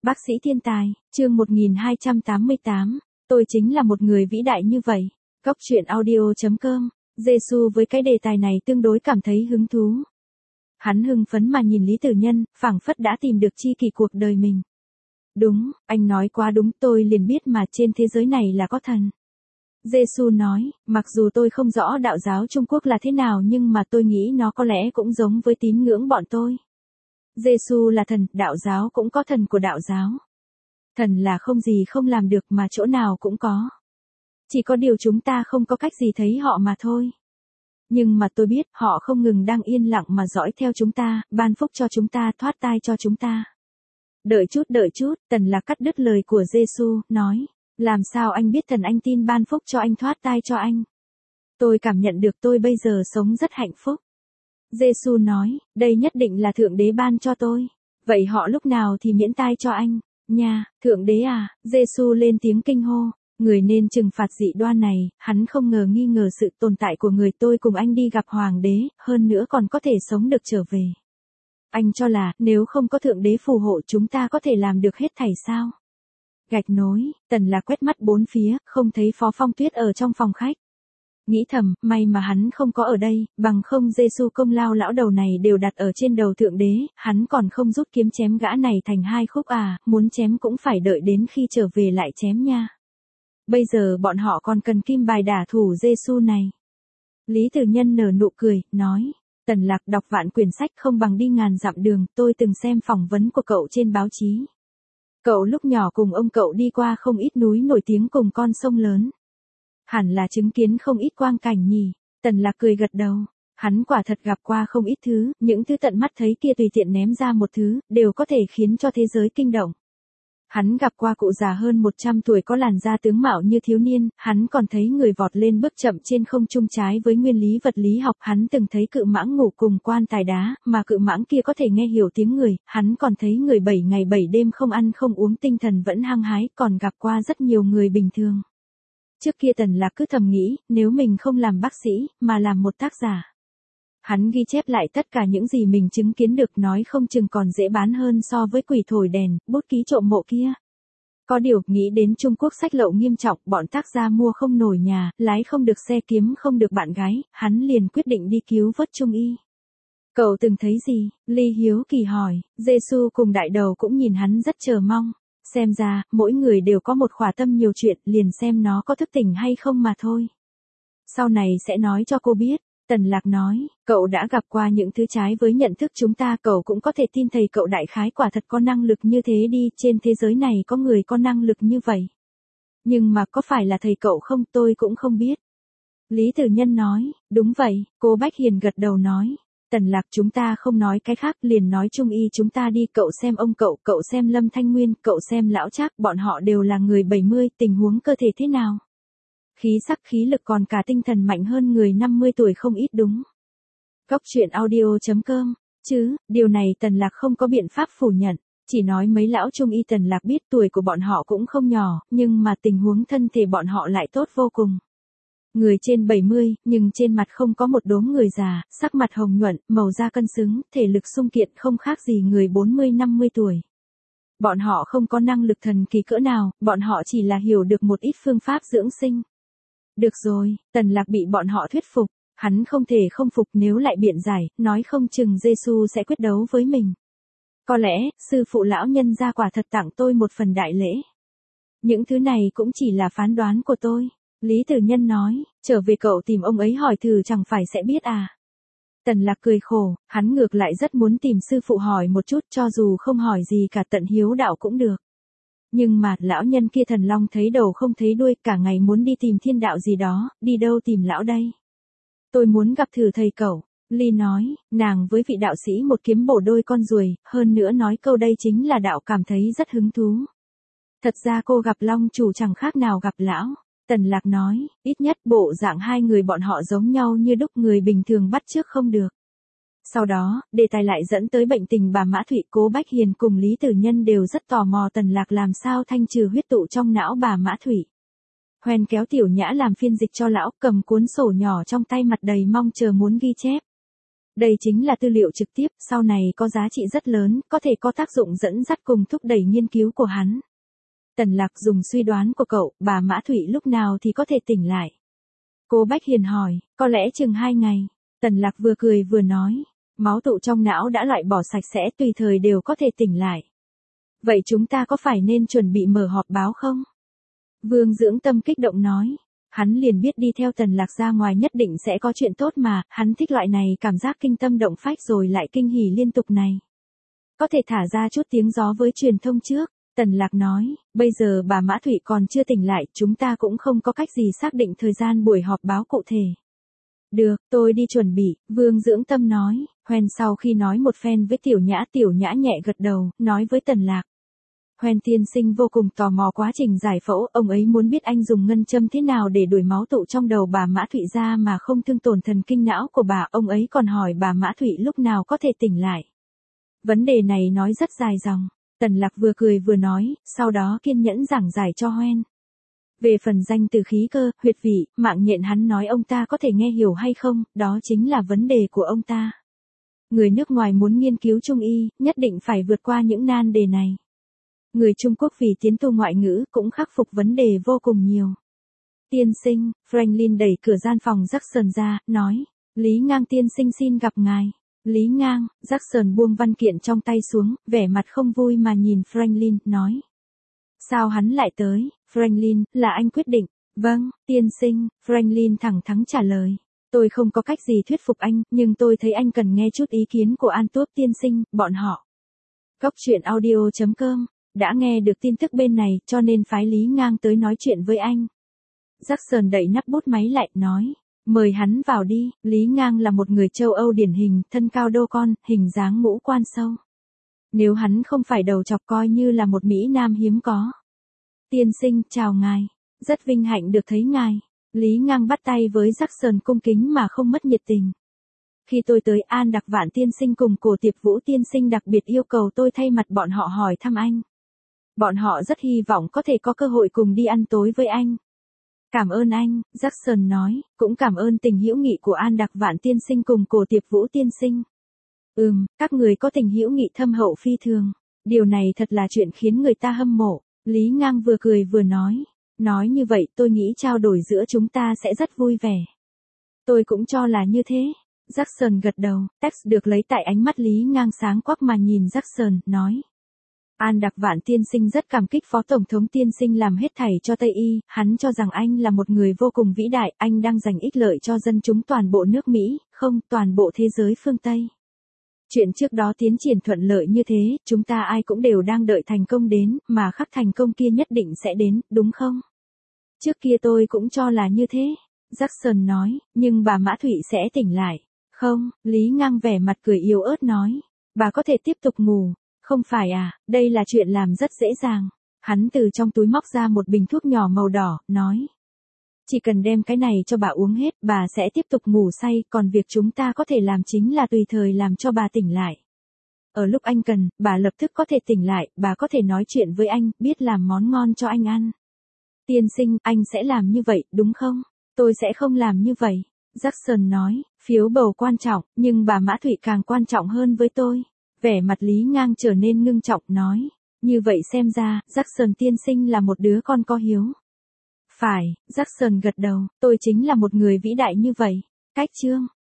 Bác sĩ thiên tài, chương 1288, tôi chính là một người vĩ đại như vậy. Góc truyện audio.com, Giê-xu với cái đề tài này tương đối cảm thấy hứng thú. Hắn hưng phấn mà nhìn Lý Tử Nhân, phảng phất đã tìm được chi kỷ cuộc đời mình. Đúng, anh nói quá đúng, tôi liền biết mà trên thế giới này là có thần. Giê-xu nói, mặc dù tôi không rõ đạo giáo Trung Quốc là thế nào nhưng mà tôi nghĩ nó có lẽ cũng giống với tín ngưỡng bọn tôi. Giê-xu là thần, đạo giáo cũng có thần của đạo giáo. Thần là không gì không làm được mà chỗ nào cũng có. Chỉ có điều chúng ta không có cách gì thấy họ mà thôi. Nhưng mà tôi biết họ không ngừng đang yên lặng mà dõi theo chúng ta, ban phúc cho chúng ta, thoát tai cho chúng ta. Đợi chút, Tần Lạc cắt đứt lời của Giê-xu, nói. Làm sao anh biết thần anh tin ban phúc cho anh, thoát tai cho anh? Tôi cảm nhận được tôi bây giờ sống rất hạnh phúc. Giê-xu nói, đây nhất định là Thượng Đế ban cho tôi. Vậy họ lúc nào thì miễn tai cho anh? Nha, Thượng Đế à? Giê-xu lên tiếng kinh hô. Người nên trừng phạt dị đoan này, hắn không nghi ngờ sự tồn tại của người. Tôi cùng anh đi gặp Hoàng đế, hơn nữa còn có thể sống được trở về. Anh cho là, nếu không có Thượng Đế phù hộ chúng ta có thể làm được hết thảy sao? Gạch nối, Tần Lạc quét mắt bốn phía, không thấy Phó Phong Tuyết ở trong phòng khách. Nghĩ thầm, may mà hắn không có ở đây, bằng không Giê-xu công lao lão đầu này đều đặt ở trên đầu Thượng Đế, hắn còn không rút kiếm chém gã này thành hai khúc à, muốn chém cũng phải đợi đến khi trở về lại chém nha. Bây giờ bọn họ còn cần kim bài đả thủ Giê-xu này. Lý Tử Nhân nở nụ cười, nói, Tần Lạc đọc vạn quyển sách không bằng đi ngàn dặm đường, tôi từng xem phỏng vấn của cậu trên báo chí. Cậu lúc nhỏ cùng ông cậu đi qua không ít núi nổi tiếng cùng con sông lớn. Hẳn là chứng kiến không ít quang cảnh nhỉ. Tần Lạc cười gật đầu. Hắn quả thật gặp qua không ít thứ, những thứ tận mắt thấy kia tùy tiện ném ra một thứ, đều có thể khiến cho thế giới kinh động. Hắn gặp qua cụ già hơn 100 tuổi có làn da tướng mạo như thiếu niên, hắn còn thấy người vọt lên bước chậm trên không trung trái với nguyên lý vật lý học, hắn từng thấy cự mãng ngủ cùng quan tài đá, mà cự mãng kia có thể nghe hiểu tiếng người, hắn còn thấy người 7 ngày 7 đêm không ăn không uống tinh thần vẫn hăng hái, còn gặp qua rất nhiều người bình thường. Trước kia Tần Lạc cứ thầm nghĩ, nếu mình không làm bác sĩ, mà làm một tác giả. Hắn ghi chép lại tất cả những gì mình chứng kiến được, nói không chừng còn dễ bán hơn so với quỷ thổi đèn, bút ký trộm mộ kia. Có điều, nghĩ đến Trung Quốc sách lậu nghiêm trọng, bọn tác gia mua không nổi nhà, lái không được xe, kiếm không được bạn gái, hắn liền quyết định đi cứu vớt Trung y. Cậu từng thấy gì? Ly hiếu kỳ hỏi, Giê-xu cùng đại đầu cũng nhìn hắn rất chờ mong. Xem ra, mỗi người đều có một khỏa tâm nhiều chuyện, liền xem nó có thức tỉnh hay không mà thôi. Sau này sẽ nói cho cô biết. Tần Lạc nói, cậu đã gặp qua những thứ trái với nhận thức chúng ta, cậu cũng có thể tin thầy cậu đại khái quả thật có năng lực như thế đi, trên thế giới này có người có năng lực như vậy. Nhưng mà có phải là thầy cậu không, tôi cũng không biết. Lý Tử Nhân nói, đúng vậy, cô Bách Hiền gật đầu nói. Tần Lạc, chúng ta không nói cái khác, liền nói Trung y chúng ta đi, cậu xem ông cậu xem Lâm Thanh Nguyên, cậu xem lão Trác, bọn họ đều là người 70, tình huống cơ thể thế nào? Khí sắc khí lực còn cả tinh thần mạnh hơn người 50 tuổi không ít đúng. Góc truyện audio.com, chứ, điều này Tần Lạc không có biện pháp phủ nhận, chỉ nói mấy lão Trung y Tần Lạc biết tuổi của bọn họ cũng không nhỏ, nhưng mà tình huống thân thể bọn họ lại tốt vô cùng. Người trên 70, nhưng trên mặt không có một đốm người già, sắc mặt hồng nhuận, màu da cân xứng, thể lực sung kiện không khác gì người 40-50 tuổi. Bọn họ không có năng lực thần kỳ cỡ nào, bọn họ chỉ là hiểu được một ít phương pháp dưỡng sinh. Được rồi, Tần Lạc bị bọn họ thuyết phục, hắn không thể không phục, nếu lại biện giải, nói không chừng Giê-xu sẽ quyết đấu với mình. Có lẽ, sư phụ lão nhân gia quả thật tặng tôi một phần đại lễ. Những thứ này cũng chỉ là phán đoán của tôi. Lý Tử Nhân nói, trở về cậu tìm ông ấy hỏi thử chẳng phải sẽ biết à. Tần Lạc cười khổ, hắn ngược lại rất muốn tìm sư phụ hỏi một chút, cho dù không hỏi gì cả, tận hiếu đạo cũng được. Nhưng mà, lão nhân kia thần long thấy đầu không thấy đuôi, cả ngày muốn đi tìm thiên đạo gì đó, đi đâu tìm lão đây? Tôi muốn gặp thử thầy cậu. Ly nói, nàng với vị đạo sĩ một kiếm bổ đôi con ruồi, hơn nữa nói câu đây chính là đạo, cảm thấy rất hứng thú. Thật ra cô gặp long chủ chẳng khác nào gặp lão. Tần Lạc nói, ít nhất bộ dạng hai người bọn họ giống nhau như đúc, người bình thường bắt chước không được. Sau đó, đề tài lại dẫn tới bệnh tình bà Mã Thụy, cố Bách Hiền cùng Lý Tử Nhân đều rất tò mò Tần Lạc làm sao thanh trừ huyết tụ trong não bà Mã Thụy. Hoen kéo Tiểu Nhã làm phiên dịch cho lão, cầm cuốn sổ nhỏ trong tay, mặt đầy mong chờ muốn ghi chép. Đây chính là tư liệu trực tiếp, sau này có giá trị rất lớn, có thể có tác dụng dẫn dắt cùng thúc đẩy nghiên cứu của hắn. Tần Lạc dùng suy đoán của cậu, bà Mã Thụy lúc nào thì có thể tỉnh lại. Cố Bách Hiền hỏi, có lẽ chừng 2 ngày. Tần Lạc vừa cười vừa nói, máu tụ trong não đã loại bỏ sạch sẽ, tùy thời đều có thể tỉnh lại. Vậy chúng ta có phải nên chuẩn bị mở họp báo không? Vương Dưỡng Tâm kích động nói. Hắn liền biết đi theo Tần Lạc ra ngoài nhất định sẽ có chuyện tốt mà, hắn thích loại này cảm giác kinh tâm động phách rồi lại kinh hỉ liên tục này. Có thể thả ra chút tiếng gió với truyền thông trước. Tần Lạc nói, bây giờ bà Mã Thụy còn chưa tỉnh lại, chúng ta cũng không có cách gì xác định thời gian buổi họp báo cụ thể. Được, tôi đi chuẩn bị, Vương Dưỡng Tâm nói, Hoen sau khi nói một phen với Tiểu Nhã nhẹ gật đầu, nói với Tần Lạc. Hoen tiên sinh vô cùng tò mò quá trình giải phẫu, ông ấy muốn biết anh dùng ngân châm thế nào để đuổi máu tụ trong đầu bà Mã Thụy ra mà không thương tổn thần kinh não của bà, ông ấy còn hỏi bà Mã Thụy lúc nào có thể tỉnh lại. Vấn đề này nói rất dài dòng. Tần Lạc vừa cười vừa nói, sau đó kiên nhẫn giảng giải cho Hoen. Về phần danh từ khí cơ, huyệt vị, mạng nhện hắn nói ông ta có thể nghe hiểu hay không, đó chính là vấn đề của ông ta. Người nước ngoài muốn nghiên cứu Trung y, nhất định phải vượt qua những nan đề này. Người Trung Quốc vì tiến tu ngoại ngữ cũng khắc phục vấn đề vô cùng nhiều. Tiên sinh, Franklin đẩy cửa gian phòng Jackson ra, nói, Lý Ngang tiên sinh xin gặp ngài. Lý Ngang, Jackson buông văn kiện trong tay xuống, vẻ mặt không vui mà nhìn Franklin, nói. Sao hắn lại tới? Franklin, là anh quyết định. Vâng, tiên sinh, Franklin thẳng thắn trả lời. Tôi không có cách gì thuyết phục anh, nhưng tôi thấy anh cần nghe chút ý kiến của An Tuốp tiên sinh, bọn họ. Góc truyện audio.com, đã nghe được tin tức bên này, cho nên phái Lý Ngang tới nói chuyện với anh. Jackson đẩy nắp bút máy lại, nói. Mời hắn vào đi, Lý Ngang là một người châu Âu điển hình, thân cao đô con, hình dáng ngũ quan sâu. Nếu hắn không phải đầu chọc coi như là một Mỹ Nam hiếm có. Tiên sinh, chào ngài. Rất vinh hạnh được thấy ngài. Lý Ngang bắt tay với Jackson cung kính mà không mất nhiệt tình. Khi tôi tới An Đặc Vạn tiên sinh cùng Cổ Tiệp Vũ tiên sinh đặc biệt yêu cầu tôi thay mặt bọn họ hỏi thăm anh. Bọn họ rất hy vọng có thể có cơ hội cùng đi ăn tối với anh. Cảm ơn anh, Jackson nói, cũng cảm ơn tình hữu nghị của An Đặc Vạn tiên sinh cùng Cổ Tiệp Vũ tiên sinh. Các người có tình hữu nghị thâm hậu phi thường. Điều này thật là chuyện khiến người ta hâm mộ. Lý Ngang vừa cười vừa nói. Nói như vậy tôi nghĩ trao đổi giữa chúng ta sẽ rất vui vẻ. Tôi cũng cho là như thế. Jackson gật đầu, text được lấy tại ánh mắt Lý Ngang sáng quắc mà nhìn Jackson, nói. An Đặc Vạn tiên sinh rất cảm kích Phó Tổng thống tiên sinh làm hết thảy cho Tây Y, hắn cho rằng anh là một người vô cùng vĩ đại, anh đang giành ích lợi cho dân chúng toàn bộ nước Mỹ, không, toàn bộ thế giới phương Tây. Chuyện trước đó tiến triển thuận lợi như thế, chúng ta ai cũng đều đang đợi thành công đến, mà khắc thành công kia nhất định sẽ đến, đúng không? Trước kia tôi cũng cho là như thế. Jackson nói, nhưng bà Mã Thụy sẽ tỉnh lại. Không, Lý Ngang vẻ mặt cười yếu ớt nói. Bà có thể tiếp tục ngủ. Không phải à, đây là chuyện làm rất dễ dàng. Hắn từ trong túi móc ra một bình thuốc nhỏ màu đỏ, nói. Chỉ cần đem cái này cho bà uống hết, bà sẽ tiếp tục ngủ say, còn việc chúng ta có thể làm chính là tùy thời làm cho bà tỉnh lại. Ở lúc anh cần, bà lập tức có thể tỉnh lại, bà có thể nói chuyện với anh, biết làm món ngon cho anh ăn. Tiên sinh, anh sẽ làm như vậy, đúng không? Tôi sẽ không làm như vậy. Jackson nói, phiếu bầu quan trọng, nhưng bà Mã Thụy càng quan trọng hơn với tôi. Vẻ mặt Lý Ngang trở nên ngưng trọng, nói. Như vậy xem ra, Jackson tiên sinh là một đứa con có hiếu. Phải, Jackson gật đầu, tôi chính là một người vĩ đại như vậy. Cách chương.